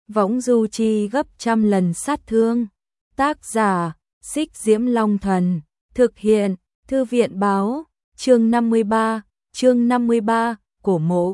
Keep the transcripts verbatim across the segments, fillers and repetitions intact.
võng du chi gấp trăm lần sát thương. Tác giả, Xích Diễm Long Thần, thực hiện, Thư viện báo, chương năm mươi ba, chương năm mươi ba, cổ mộ.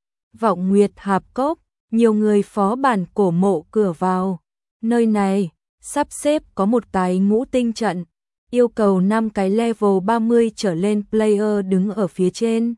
Vọng Nguyệt Hạp Cốc, nhiều người phó bản cổ mộ cửa vào. Nơi này, sắp xếp có một cái ngũ tinh trận, yêu cầu năm cái level ba mươi trở lên player đứng ở phía trên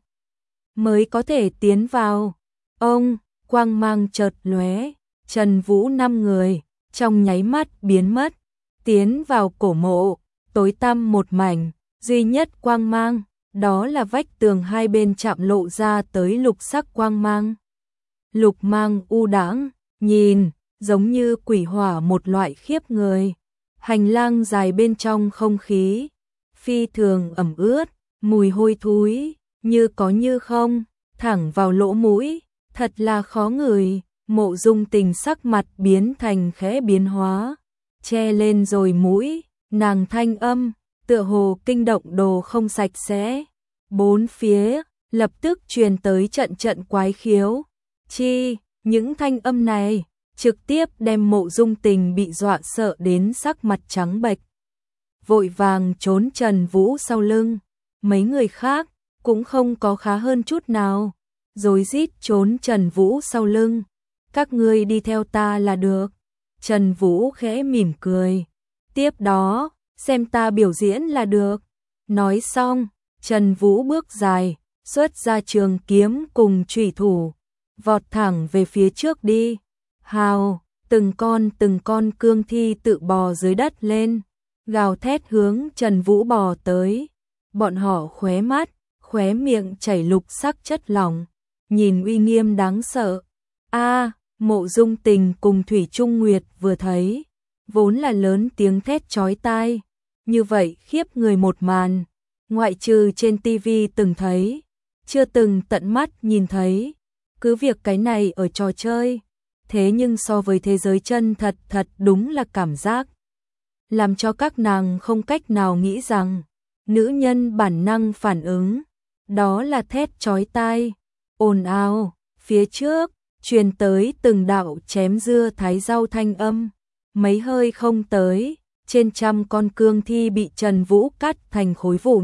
mới có thể tiến vào. Ông, quang mang chợt lóe, Trần Vũ năm người, trong nháy mắt biến mất, tiến vào cổ mộ, tối tăm một mảnh, duy nhất quang mang, đó là vách tường hai bên chạm lộ ra tới lục sắc quang mang. Lục mang u đãng, nhìn, giống như quỷ hỏa một loại khiếp người. Hành lang dài bên trong không khí, phi thường ẩm ướt, mùi hôi thối, như có như không, thẳng vào lỗ mũi, thật là khó ngửi. Mộ Dung Tình sắc mặt biến thành khẽ biến hóa, che lên rồi mũi, nàng thanh âm, tựa hồ kinh động đồ không sạch sẽ. Bốn phía, lập tức truyền tới trận trận quái khiếu. Chi, những thanh âm này, trực tiếp đem Mộ Dung Tình bị dọa sợ đến sắc mặt trắng bệch. Vội vàng trốn Trần Vũ sau lưng, mấy người khác, cũng không có khá hơn chút nào, rối rít trốn Trần Vũ sau lưng. Các ngươi đi theo ta là được. Trần Vũ khẽ mỉm cười. Tiếp đó, xem ta biểu diễn là được. Nói xong, Trần Vũ bước dài, xuất ra trường kiếm cùng chủy thủ, vọt thẳng về phía trước đi. Hào, từng con từng con cương thi tự bò dưới đất lên, gào thét hướng Trần Vũ bò tới. Bọn họ khóe mắt, khóe miệng chảy lục sắc chất lỏng, nhìn uy nghiêm đáng sợ. A, Mộ Dung Tình cùng Thủy Trung Nguyệt vừa thấy, vốn là lớn tiếng thét chói tai, như vậy khiếp người một màn, ngoại trừ trên tivi từng thấy, chưa từng tận mắt nhìn thấy. Cứ việc cái này ở trò chơi, thế nhưng so với thế giới chân thật thật đúng là cảm giác làm cho các nàng không cách nào nghĩ rằng nữ nhân bản năng phản ứng, đó là thét chói tai, ồn ào. Phía trước truyền tới từng đạo chém dưa thái rau thanh âm, mấy hơi không tới, trên trăm con cương thi bị Trần Vũ cắt thành khối vụn,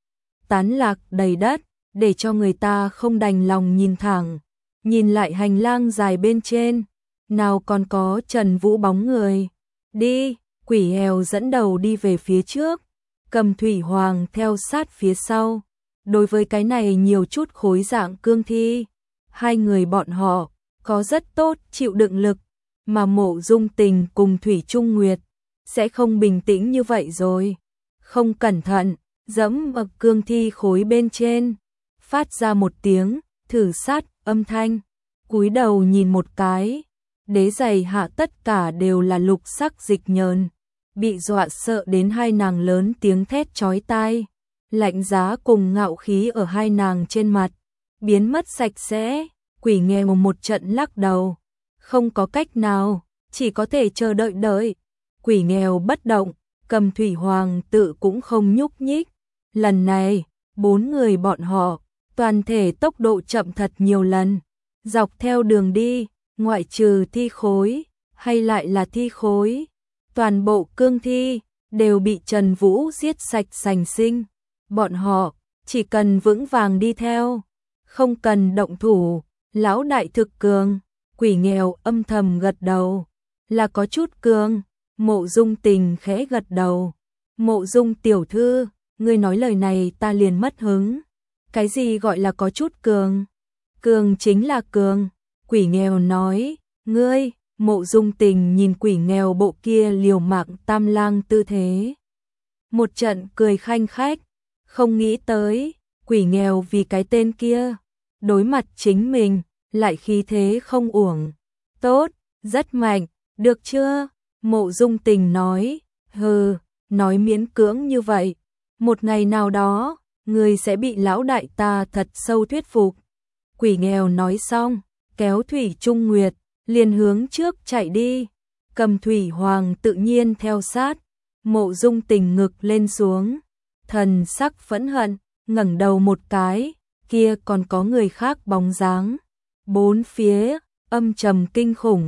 tán lạc đầy đất, để cho người ta không đành lòng nhìn thẳng. Nhìn lại hành lang dài bên trên, nào còn có Trần Vũ bóng người. Đi, Quỷ Hèo dẫn đầu đi về phía trước, Cầm Thủy Hoàng theo sát phía sau. Đối với cái này nhiều chút khối dạng cương thi, hai người bọn họ có rất tốt chịu đựng lực, mà Mộ Dung Tình cùng Thủy Trung Nguyệt sẽ không bình tĩnh như vậy rồi. Không cẩn thận, dẫm vào cương thi khối bên trên, phát ra một tiếng thử sát âm thanh, cúi đầu nhìn một cái, đế giày hạ tất cả đều là lục sắc dịch nhờn, bị dọa sợ đến hai nàng lớn tiếng thét chói tai, lạnh giá cùng ngạo khí ở hai nàng trên mặt biến mất sạch sẽ. Quỷ Nghèo một trận lắc đầu, không có cách nào, chỉ có thể chờ đợi đợi. Quỷ Nghèo bất động, Cầm Thủy Hoàng tự cũng không nhúc nhích. Lần này, bốn người bọn họ, toàn thể tốc độ chậm thật nhiều lần, dọc theo đường đi, ngoại trừ thi khối, hay lại là thi khối, toàn bộ cương thi đều bị Trần Vũ giết sạch sành sinh. Bọn họ chỉ cần vững vàng đi theo, không cần động thủ. Lão đại thực cường. Quỷ Nghèo âm thầm gật đầu, là có chút cường. Mộ Dung Tình khẽ gật đầu. Mộ Dung tiểu thư, ngươi nói lời này ta liền mất hứng. Cái gì gọi là có chút cường? Cường chính là cường. Quỷ Nghèo nói. Ngươi, Mộ Dung Tình nhìn Quỷ Nghèo bộ kia liều mạng tam lang tư thế, một trận cười khanh khách. Không nghĩ tới, Quỷ Nghèo vì cái tên kia, đối mặt chính mình, lại khí thế không uổng. Tốt, rất mạnh, được chưa? Mộ Dung Tình nói. Hừ, nói miễn cưỡng như vậy, một ngày nào đó, người sẽ bị lão đại ta thật sâu thuyết phục. Quỷ Nghèo nói xong, kéo Thủy Trung Nguyệt, liền hướng trước chạy đi. Cầm Thủy Hoàng tự nhiên theo sát. Mộ Dung Tình ngực lên xuống, thần sắc phẫn hận, ngẩng đầu một cái, kia còn có người khác bóng dáng. Bốn phía, âm trầm kinh khủng,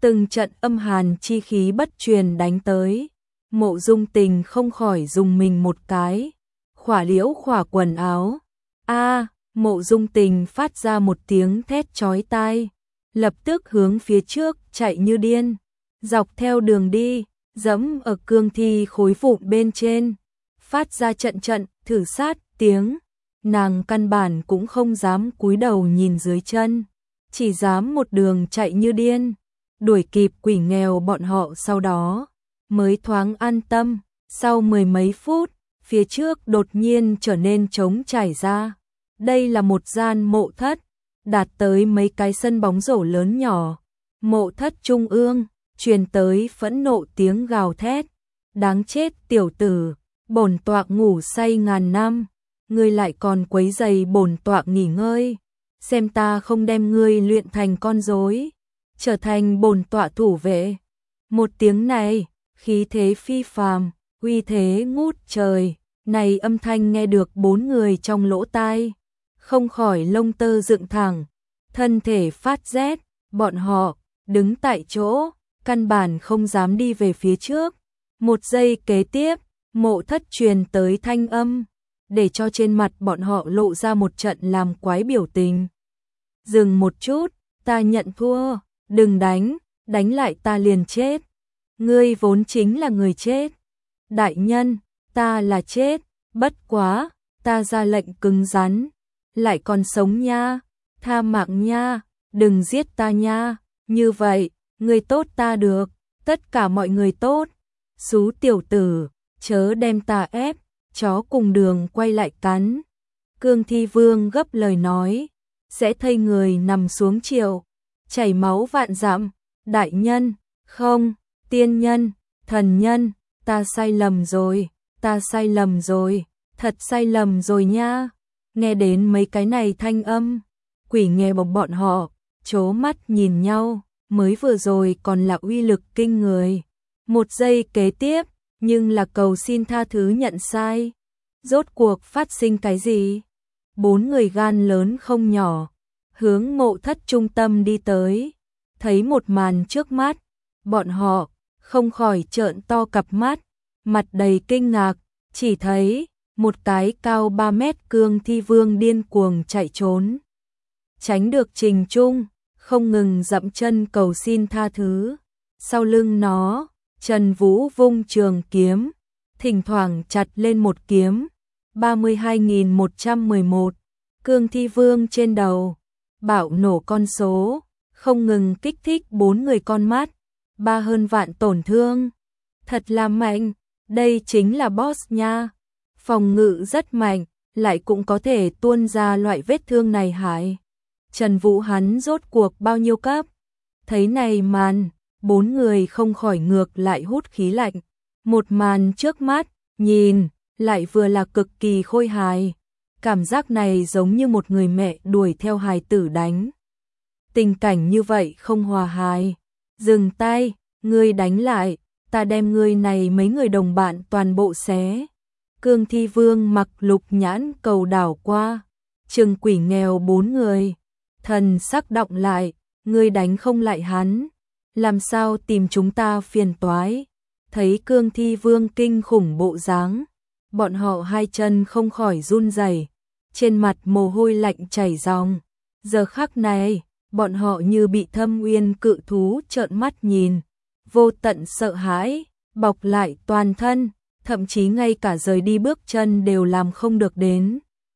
Từng trận âm hàn chi khí bất truyền đánh tới, Mộ Dung Tình không khỏi dùng mình một cái, khỏa liễu khỏa quần áo. A, Mộ Dung Tình phát ra một tiếng thét chói tai, lập tức hướng phía trước chạy như điên, dọc theo đường đi, dẫm ở cương thi khối vụn bên trên, phát ra trận trận thử sát tiếng. Nàng căn bản cũng không dám cúi đầu nhìn dưới chân, chỉ dám một đường chạy như điên, đuổi kịp quỷ nghèo bọn họ, sau đó mới thoáng an tâm. Sau mười mấy phút, phía trước đột nhiên trở nên trống trải ra. Đây là một gian mộ thất, đạt tới mấy cái sân bóng rổ lớn nhỏ. Mộ thất trung ương, truyền tới phẫn nộ tiếng gào thét. Đáng chết tiểu tử, bổn tọa ngủ say ngàn năm, ngươi lại còn quấy rầy bổn tọa nghỉ ngơi. Xem ta không đem ngươi luyện thành con rối, trở thành bổn tọa thủ vệ. Một tiếng này, khí thế phi phàm, uy thế ngút trời. Này âm thanh nghe được bốn người trong lỗ tai, không khỏi lông tơ dựng thẳng, thân thể phát rét. Bọn họ đứng tại chỗ, căn bản không dám đi về phía trước. Một giây kế tiếp, mộ thất truyền tới thanh âm, để cho trên mặt bọn họ lộ ra một trận làm quái biểu tình. Dừng một chút, ta nhận thua, đừng đánh, đánh lại ta liền chết. Ngươi vốn chính là người chết. Đại nhân, ta là chết, bất quá, ta ra lệnh cứng rắn, lại còn sống nha, tha mạng nha, đừng giết ta nha, như vậy, ngươi tốt ta được, tất cả mọi người tốt. Xú tiểu tử, chớ đem ta ép, chó cùng đường quay lại cắn. Cương Thi Vương gấp lời nói, sẽ thây người nằm xuống chiều, chảy máu vạn dặm. Đại nhân, không, tiên nhân, thần nhân, ta sai lầm rồi, ta sai lầm rồi, thật sai lầm rồi nha. Nghe đến mấy cái này thanh âm, quỷ nghe bọc bọn họ, chố mắt nhìn nhau, mới vừa rồi còn là uy lực kinh người. Một giây kế tiếp, nhưng là cầu xin tha thứ nhận sai. Rốt cuộc phát sinh cái gì? Bốn người gan lớn không nhỏ, hướng mộ thất trung tâm đi tới. Thấy một màn trước mắt, bọn họ không khỏi trợn to cặp mắt, mặt đầy kinh ngạc, chỉ thấy một cái cao ba mét Cương Thi Vương điên cuồng chạy trốn. Tránh được Trình Trung, không ngừng dậm chân cầu xin tha thứ. Sau lưng nó, Trần Vũ vung trường kiếm, thỉnh thoảng chặt lên một kiếm. ba mươi hai nghìn một trăm mười một, Cương Thi Vương trên đầu, bạo nổ con số, không ngừng kích thích bốn người con mắt, ba hơn vạn tổn thương. Thật là mạnh, đây chính là boss nha. Phòng ngự rất mạnh, lại cũng có thể tuôn ra loại vết thương này hại. Trần Vũ hắn rốt cuộc bao nhiêu cấp? Thấy này màn, bốn người không khỏi ngược lại hút khí lạnh. Một màn trước mắt, nhìn, lại vừa là cực kỳ khôi hài. Cảm giác này giống như một người mẹ đuổi theo hài tử đánh. Tình cảnh như vậy không hòa hài. Dừng tay, ngươi đánh lại, ta đem ngươi này mấy người đồng bạn toàn bộ xé. Cương Thi Vương mặc lục nhãn cầu đảo qua, trừng quỷ nghèo bốn người. Thần sắc động lại, ngươi đánh không lại hắn, làm sao tìm chúng ta phiền toái. Thấy Cương Thi Vương kinh khủng bộ dáng, bọn họ hai chân không khỏi run rẩy, trên mặt mồ hôi lạnh chảy ròng. Giờ khắc này, bọn họ như bị thâm uyên cự thú trợn mắt nhìn, vô tận sợ hãi bọc lại toàn thân, thậm chí ngay cả rời đi bước chân đều làm không được đến.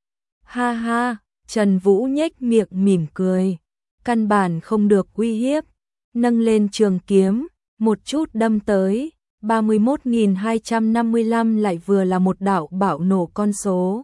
Ha ha, Trần Vũ nhếch miệng mỉm cười, căn bản không được uy hiếp, nâng lên trường kiếm, một chút đâm tới. ba mươi mốt nghìn hai trăm năm mươi lăm lại vừa là một đạo bạo nổ con số.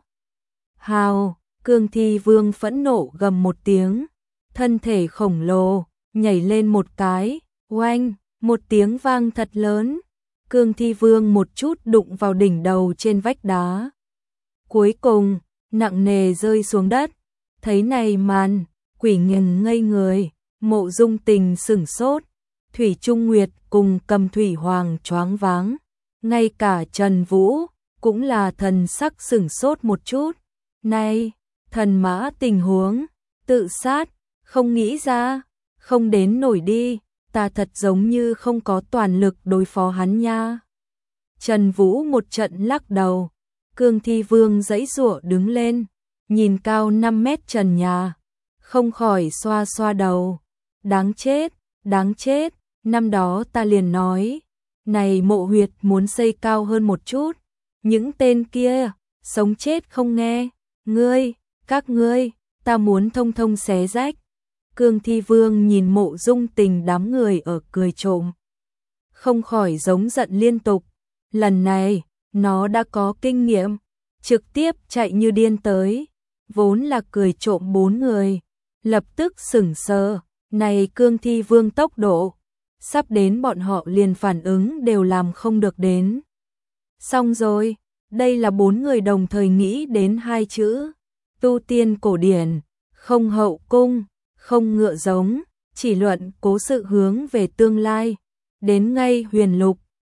Hào, Cương Thi Vương phẫn nộ gầm một tiếng, thân thể khổng lồ nhảy lên một cái, oanh, một tiếng vang thật lớn. Cương Thi Vương một chút đụng vào đỉnh đầu trên vách đá, cuối cùng nặng nề rơi xuống đất. Thấy này màn, quỷ ngừng ngây người, Mộ Dung Tình sửng sốt, Thủy Trung Nguyệt cùng Cầm Thủy Hoàng choáng váng, ngay cả Trần Vũ cũng là thần sắc sửng sốt một chút. Này, thần mã tình huống, tự sát, không nghĩ ra, không đến nổi đi. ta thật giống như không có toàn lực đối phó hắn nha. Trần Vũ một trận lắc đầu, Cương Thi Vương giãy giụa đứng lên, nhìn cao năm mét trần nhà, không khỏi xoa xoa đầu. Đáng chết, đáng chết, năm đó ta liền nói, này mộ huyệt muốn xây cao hơn một chút, những tên kia, sống chết không nghe, ngươi, các ngươi, ta muốn thông thông xé rách. Cương Thi Vương nhìn Mộ Dung Tình đám người ở cười trộm, không khỏi giống giận liên tục. Lần này, nó đã có kinh nghiệm, trực tiếp chạy như điên tới, vốn là cười trộm bốn người, lập tức sững sờ, này Cương Thi Vương tốc độ, sắp đến bọn họ liền phản ứng đều làm không được đến. Xong rồi, đây là bốn người đồng thời nghĩ đến hai chữ, tu tiên cổ điển, không hậu cung, không ngựa giống, chỉ luận cố sự hướng về tương lai, đến ngay huyền lục,